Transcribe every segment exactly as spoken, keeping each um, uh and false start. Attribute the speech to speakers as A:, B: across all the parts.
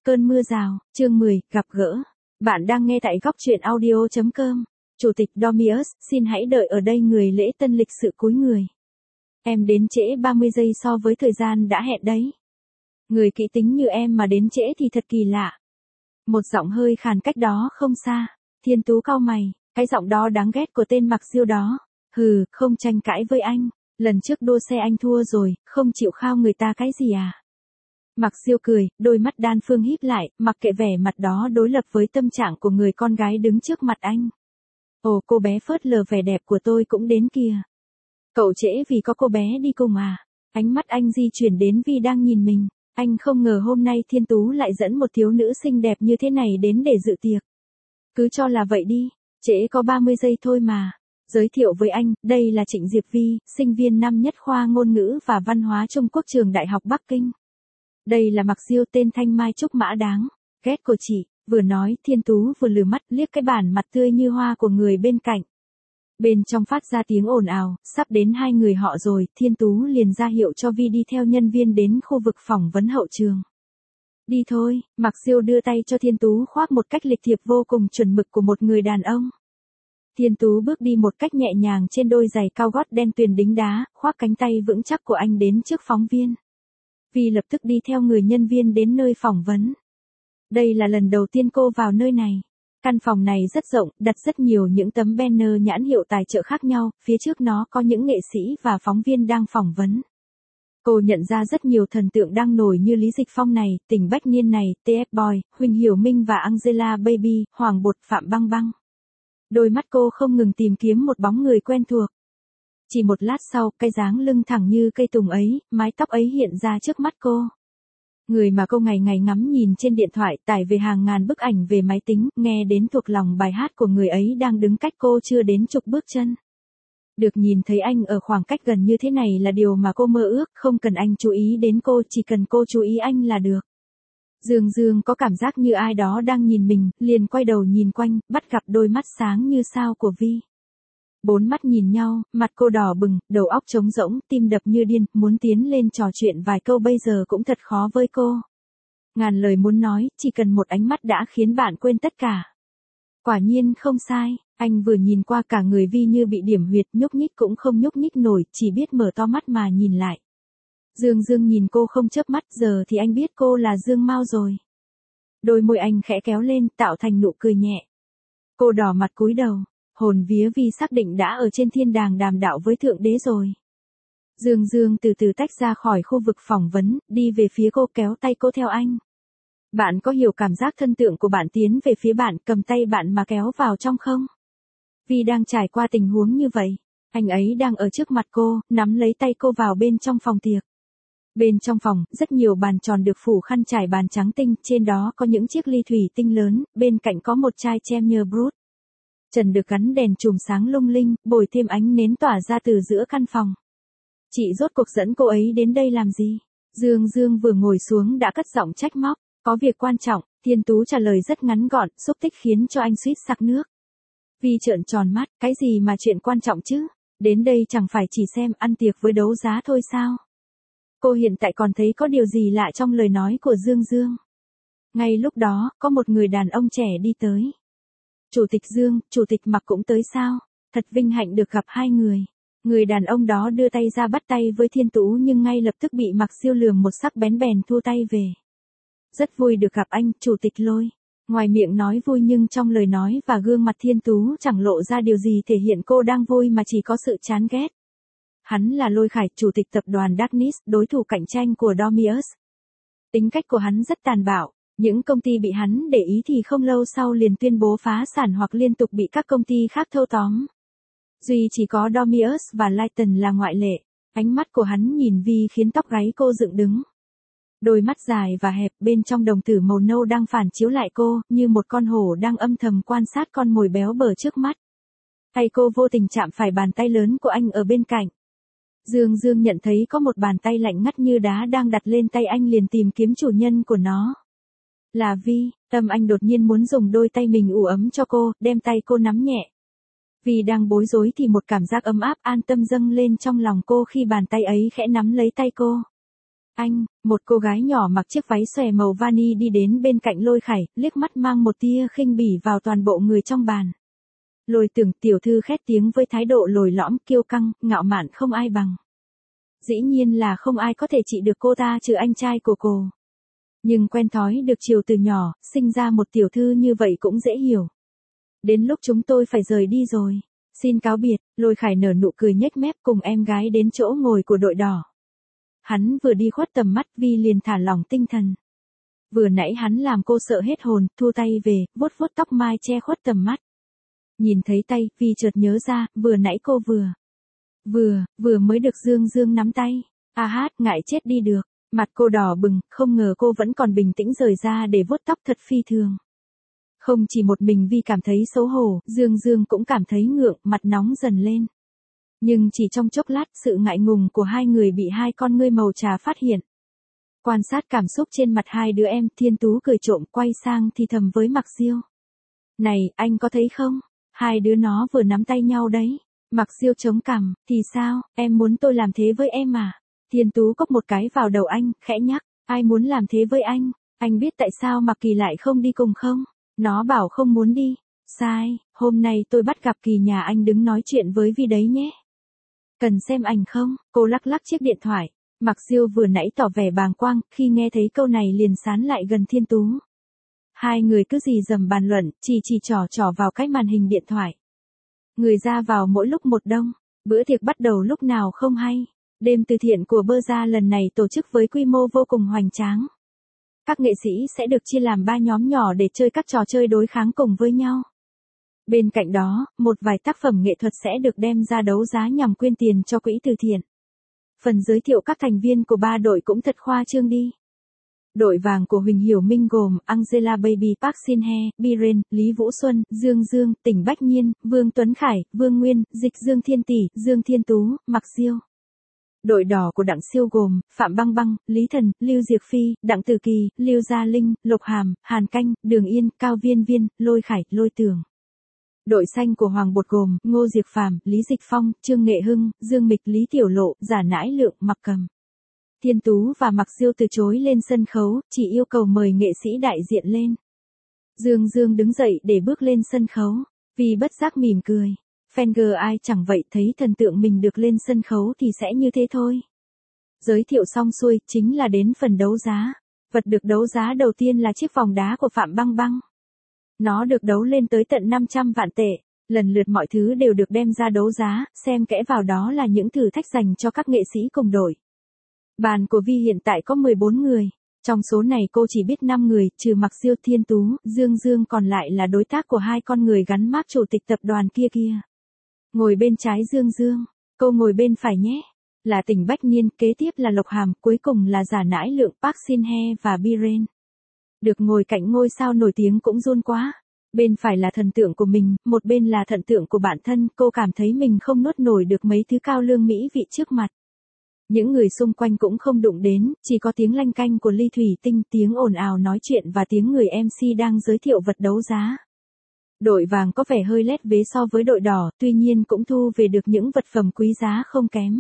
A: Cơn mưa rào, chương mười, gặp gỡ. Bạn đang nghe tại góc truyện audio chấm com. Chủ tịch Dormius, xin hãy đợi ở đây người lễ tân lịch sự cúi người. Em đến trễ ba mươi giây so với thời gian đã hẹn đấy. Người kỹ tính như em mà đến trễ thì thật kỳ lạ. Một giọng hơi khàn cách đó không xa. Thiên Tú cau mày, cái giọng đó đáng ghét của tên Mặc Diêu đó. Hừ, không tranh cãi với anh. Lần trước đua xe anh thua rồi, không chịu khao người ta cái gì à? Mặc Diêu cười, đôi mắt đan phương híp lại, mặc kệ vẻ mặt đó đối lập với tâm trạng của người con gái đứng trước mặt anh. Ồ, cô bé phớt lờ vẻ đẹp của tôi cũng đến kìa. Cậu trễ vì có cô bé đi cùng à? Ánh mắt anh di chuyển đến Vi đang nhìn mình. Anh không ngờ hôm nay Thiên Tú lại dẫn một thiếu nữ xinh đẹp như thế này đến để dự tiệc. Cứ cho là vậy đi, trễ có ba mươi giây thôi mà. Giới thiệu với anh, đây là Trịnh Diệp Vi, sinh viên năm nhất khoa ngôn ngữ và văn hóa Trung Quốc trường Đại học Bắc Kinh. Đây là Mặc Diêu tên Thanh Mai Trúc Mã đáng ghét của chị, vừa nói Thiên Tú vừa lừa mắt liếc cái bản mặt tươi như hoa của người bên cạnh. Bên trong phát ra tiếng ồn ào, sắp đến hai người họ rồi, Thiên Tú liền ra hiệu cho Vi đi theo nhân viên đến khu vực phỏng vấn hậu trường. Đi thôi, Mặc Diêu đưa tay cho Thiên Tú khoác một cách lịch thiệp vô cùng chuẩn mực của một người đàn ông. Thiên Tú bước đi một cách nhẹ nhàng trên đôi giày cao gót đen tuyền đính đá, khoác cánh tay vững chắc của anh đến trước phóng viên. Vi lập tức đi theo người nhân viên đến nơi phỏng vấn. Đây là lần đầu tiên cô vào nơi này. Căn phòng này rất rộng, đặt rất nhiều những tấm banner nhãn hiệu tài trợ khác nhau, phía trước nó có những nghệ sĩ và phóng viên đang phỏng vấn. Cô nhận ra rất nhiều thần tượng đang nổi như Lý Dịch Phong này, Tỉnh Bách Niên này, tê ép Boy, Huỳnh Hiểu Minh và Angela Baby, Hoàng Bột, Phạm Băng Băng. Đôi mắt cô không ngừng tìm kiếm một bóng người quen thuộc. Chỉ một lát sau, cái dáng lưng thẳng như cây tùng ấy, mái tóc ấy hiện ra trước mắt cô. Người mà cô ngày ngày ngắm nhìn trên điện thoại, tải về hàng ngàn bức ảnh về máy tính, nghe đến thuộc lòng bài hát của người ấy đang đứng cách cô chưa đến chục bước chân. Được nhìn thấy anh ở khoảng cách gần như thế này là điều mà cô mơ ước, không cần anh chú ý đến cô, chỉ cần cô chú ý anh là được. Dương Dương có cảm giác như ai đó đang nhìn mình, liền quay đầu nhìn quanh, bắt gặp đôi mắt sáng như sao của Vi. Bốn mắt nhìn nhau, mặt cô đỏ bừng, đầu óc trống rỗng, tim đập như điên, muốn tiến lên trò chuyện vài câu bây giờ cũng thật khó với cô. Ngàn lời muốn nói, chỉ cần một ánh mắt đã khiến bạn quên tất cả. Quả nhiên không sai, anh vừa nhìn qua cả người Vi như bị điểm huyệt, nhúc nhích cũng không nhúc nhích nổi, chỉ biết mở to mắt mà nhìn lại. Dương Dương nhìn cô không chớp mắt, giờ thì anh biết cô là Dương Mao rồi. Đôi môi anh khẽ kéo lên, tạo thành nụ cười nhẹ. Cô đỏ mặt cúi đầu. Hồn vía Vi xác định đã ở trên thiên đàng đàm đạo với Thượng Đế rồi. Dương Dương từ từ tách ra khỏi khu vực phỏng vấn, đi về phía cô, kéo tay cô theo anh. Bạn có hiểu cảm giác thân tượng của bạn tiến về phía bạn, cầm tay bạn mà kéo vào trong không? Vi đang trải qua tình huống như vậy. Anh ấy đang ở trước mặt cô, nắm lấy tay cô vào bên trong phòng tiệc. Bên trong phòng, rất nhiều bàn tròn được phủ khăn trải bàn trắng tinh, trên đó có những chiếc ly thủy tinh lớn, bên cạnh có một chai Chemnitz Brut. Trần được gắn đèn chùm sáng lung linh, bồi thêm ánh nến tỏa ra từ giữa căn phòng. Chị rốt cuộc dẫn cô ấy đến đây làm gì? Dương Dương vừa ngồi xuống đã cất giọng trách móc. Có việc quan trọng, Thiên Tú trả lời rất ngắn gọn, xúc tích khiến cho anh suýt sặc nước. Vi trợn tròn mắt, cái gì mà chuyện quan trọng chứ? Đến đây chẳng phải chỉ xem ăn tiệc với đấu giá thôi sao? Cô hiện tại còn thấy có điều gì lạ trong lời nói của Dương Dương. Ngay lúc đó, có một người đàn ông trẻ đi tới. Chủ tịch Dương, Chủ tịch Mặc cũng tới sao? Thật vinh hạnh được gặp hai người. Người đàn ông đó đưa tay ra bắt tay với Thiên Tú nhưng ngay lập tức bị Mặc Diêu lườm một sắc bén bèn thu tay về. Rất vui được gặp anh, Chủ tịch Lôi. Ngoài miệng nói vui nhưng trong lời nói và gương mặt Thiên Tú chẳng lộ ra điều gì thể hiện cô đang vui mà chỉ có sự chán ghét. Hắn là Lôi Khải, Chủ tịch tập đoàn Darkness, đối thủ cạnh tranh của Dormius. Tính cách của hắn rất tàn bạo. Những công ty bị hắn để ý thì không lâu sau liền tuyên bố phá sản hoặc liên tục bị các công ty khác thâu tóm. Duy chỉ có Dormius và Lighton là ngoại lệ. Ánh mắt của hắn nhìn Vi khiến tóc gáy cô dựng đứng. Đôi mắt dài và hẹp bên trong đồng tử màu nâu đang phản chiếu lại cô, như một con hổ đang âm thầm quan sát con mồi béo bở trước mắt. Tay cô vô tình chạm phải bàn tay lớn của anh ở bên cạnh. Dương Dương nhận thấy có một bàn tay lạnh ngắt như đá đang đặt lên tay anh, liền tìm kiếm chủ nhân của nó. Là Vi, tâm anh đột nhiên muốn dùng đôi tay mình ủ ấm cho cô, đem tay cô nắm nhẹ. Vì đang bối rối thì một cảm giác ấm áp an tâm dâng lên trong lòng cô khi bàn tay ấy khẽ nắm lấy tay cô. Anh, một cô gái nhỏ mặc chiếc váy xòe màu vani đi đến bên cạnh Lôi Khải, liếc mắt mang một tia khinh bỉ vào toàn bộ người trong bàn. Lôi Tưởng tiểu thư khét tiếng với thái độ lồi lõm, kiêu căng, ngạo mạn không ai bằng. Dĩ nhiên là không ai có thể trị được cô ta trừ anh trai của cô. Nhưng quen thói được chiều từ nhỏ, sinh ra một tiểu thư như vậy cũng dễ hiểu. Đến lúc chúng tôi phải rời đi rồi. Xin cáo biệt, Lôi Khải nở nụ cười nhếch mép cùng em gái đến chỗ ngồi của đội đỏ. Hắn vừa đi khuất tầm mắt Vi liền thả lỏng tinh thần. Vừa nãy hắn làm cô sợ hết hồn, thu tay về, vuốt vuốt tóc mai che khuất tầm mắt. Nhìn thấy tay, Vi chợt nhớ ra, vừa nãy cô vừa. Vừa, vừa mới được Dương Dương nắm tay. A hát, ngại chết đi được. Mặt cô đỏ bừng, không ngờ cô vẫn còn bình tĩnh rời ra để vuốt tóc thật phi thường. Không chỉ một mình Vi cảm thấy xấu hổ, Dương Dương cũng cảm thấy ngượng, mặt nóng dần lên. Nhưng chỉ trong chốc lát, sự ngại ngùng của hai người bị hai con ngươi màu trà phát hiện. Quan sát cảm xúc trên mặt hai đứa em, Thiên Tú cười trộm quay sang thì thầm với Mặc Diêu. Này, anh có thấy không? Hai đứa nó vừa nắm tay nhau đấy. Mặc Diêu chống cằm, thì sao, em muốn tôi làm thế với em à? Thiên Tú cốc một cái vào đầu anh, khẽ nhắc, ai muốn làm thế với anh? Anh biết tại sao Mặc Kỳ lại không đi cùng không? Nó bảo không muốn đi. Sai, hôm nay tôi bắt gặp Kỳ nhà anh đứng nói chuyện với Vi đấy nhé. Cần xem ảnh không? Cô lắc lắc chiếc điện thoại. Mặc Diêu vừa nãy tỏ vẻ bàng quang, khi nghe thấy câu này liền sán lại gần Thiên Tú. Hai người cứ gì dầm bàn luận, chỉ chỉ trò trò vào cái màn hình điện thoại. Người ra vào mỗi lúc một đông, bữa tiệc bắt đầu lúc nào không hay. Đêm từ thiện của Bơ Gia lần này tổ chức với quy mô vô cùng hoành tráng. Các nghệ sĩ sẽ được chia làm ba nhóm nhỏ để chơi các trò chơi đối kháng cùng với nhau. Bên cạnh đó, một vài tác phẩm nghệ thuật sẽ được đem ra đấu giá nhằm quyên tiền cho quỹ từ thiện. Phần giới thiệu các thành viên của ba đội cũng thật khoa trương đi. Đội vàng của Huỳnh Hiểu Minh gồm Angela Baby, Park Shin Hye, Biren, Lý Vũ Xuân, Dương Dương, Tỉnh Bách Nhiên, Vương Tuấn Khải, Vương Nguyên, Dịch Dương Thiên Tỷ, Dương Thiên Tú, Mặc Diêu. Đội đỏ của Đặng Siêu gồm Phạm Băng Băng, Lý Thần, Lưu Diệc Phi, Đặng Tử Kỳ, Lưu Gia Linh, Lục Hàm, Hàn Canh, Đường Yên, Cao Viên Viên, Lôi Khải, Lôi Tường. Đội xanh của Hoàng Bột gồm Ngô Diệc Phàm, Lý Dịch Phong, Trương Nghệ Hưng, Dương Mịch, Lý Tiểu Lộ, Giả Nãi Lượng, Mặc Cầm. Thiên Tú và Mặc Diêu từ chối lên sân khấu, chỉ yêu cầu mời nghệ sĩ đại diện lên. Dương Dương đứng dậy để bước lên sân khấu, vì bất giác mỉm cười. Fan girl ai chẳng vậy, thấy thần tượng mình được lên sân khấu thì sẽ như thế thôi. Giới thiệu xong xuôi, chính là đến phần đấu giá. Vật được đấu giá đầu tiên là chiếc vòng đá của Phạm Băng Băng. Nó được đấu lên tới tận năm trăm vạn tệ. Lần lượt mọi thứ đều được đem ra đấu giá, xem kẽ vào đó là những thử thách dành cho các nghệ sĩ cùng đội. Bàn của Vi hiện tại có mười bốn người. Trong số này cô chỉ biết năm người, trừ Mặc Diêu, Thiên Tú, Dương Dương, còn lại là đối tác của hai con người gắn mác chủ tịch tập đoàn kia kia. Ngồi bên trái Dương Dương, cô ngồi bên phải nhé. Là Tỉnh Bách Niên, kế tiếp là Lộc Hàm, cuối cùng là Giả Nãi Lượng, Park Shin Hye và Biren. Được ngồi cạnh ngôi sao nổi tiếng cũng run quá. Bên phải là thần tượng của mình, một bên là thần tượng của bản thân, cô cảm thấy mình không nuốt nổi được mấy thứ cao lương mỹ vị trước mặt. Những người xung quanh cũng không đụng đến, chỉ có tiếng lanh canh của ly thủy tinh, tiếng ồn ào nói chuyện và tiếng người em xê đang giới thiệu vật đấu giá. Đội vàng có vẻ hơi lép vế so với đội đỏ, tuy nhiên cũng thu về được những vật phẩm quý giá không kém.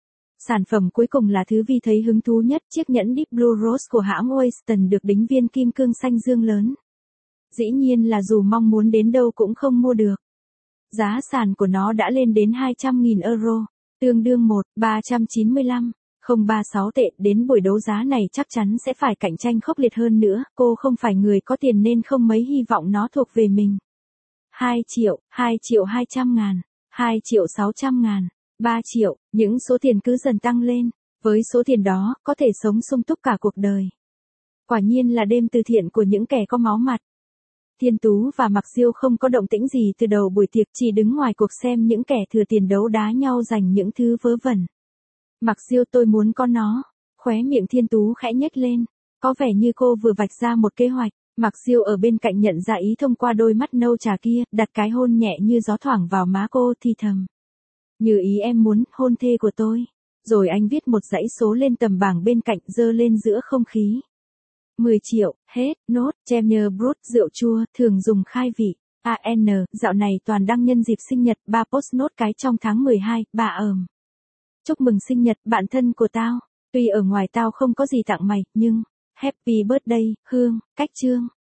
A: Sản phẩm cuối cùng là thứ Vi thấy hứng thú nhất, chiếc nhẫn Deep Blue Rose của hãng Weston được đính viên kim cương xanh dương lớn. Dĩ nhiên là dù mong muốn đến đâu cũng không mua được. Giá sàn của nó đã lên đến hai trăm nghìn euro, tương đương một nghìn ba trăm chín mươi lăm phẩy không ba sáu tệ. Đến buổi đấu giá này chắc chắn sẽ phải cạnh tranh khốc liệt hơn nữa, cô không phải người có tiền nên không mấy hy vọng nó thuộc về mình. hai triệu, hai triệu hai trăm ngàn, hai triệu sáu trăm ngàn, ba triệu, những số tiền cứ dần tăng lên. Với số tiền đó, có thể sống sung túc cả cuộc đời. Quả nhiên là đêm từ thiện của những kẻ có máu mặt. Thiên Tú và Mặc Diêu không có động tĩnh gì từ đầu buổi tiệc, chỉ đứng ngoài cuộc xem những kẻ thừa tiền đấu đá nhau giành những thứ vớ vẩn. Mặc Diêu, tôi muốn có nó. Khóe miệng Thiên Tú khẽ nhếch lên. Có vẻ như cô vừa vạch ra một kế hoạch. Mặc Diêu ở bên cạnh nhận ra ý thông qua đôi mắt nâu trà kia, đặt cái hôn nhẹ như gió thoảng vào má cô thì thầm. Như ý em muốn, hôn thê của tôi. Rồi anh viết một dãy số lên tầm bảng bên cạnh, giơ lên giữa không khí. mười triệu, hết, nốt, Chemner Brut, rượu chua, thường dùng khai vị. a en, dạo này toàn đăng nhân dịp sinh nhật, ba post nốt cái trong tháng mười hai, bà ờm. Chúc mừng sinh nhật, bạn thân của tao. Tuy ở ngoài tao không có gì tặng mày, nhưng, Happy birthday, Hương, cách chương.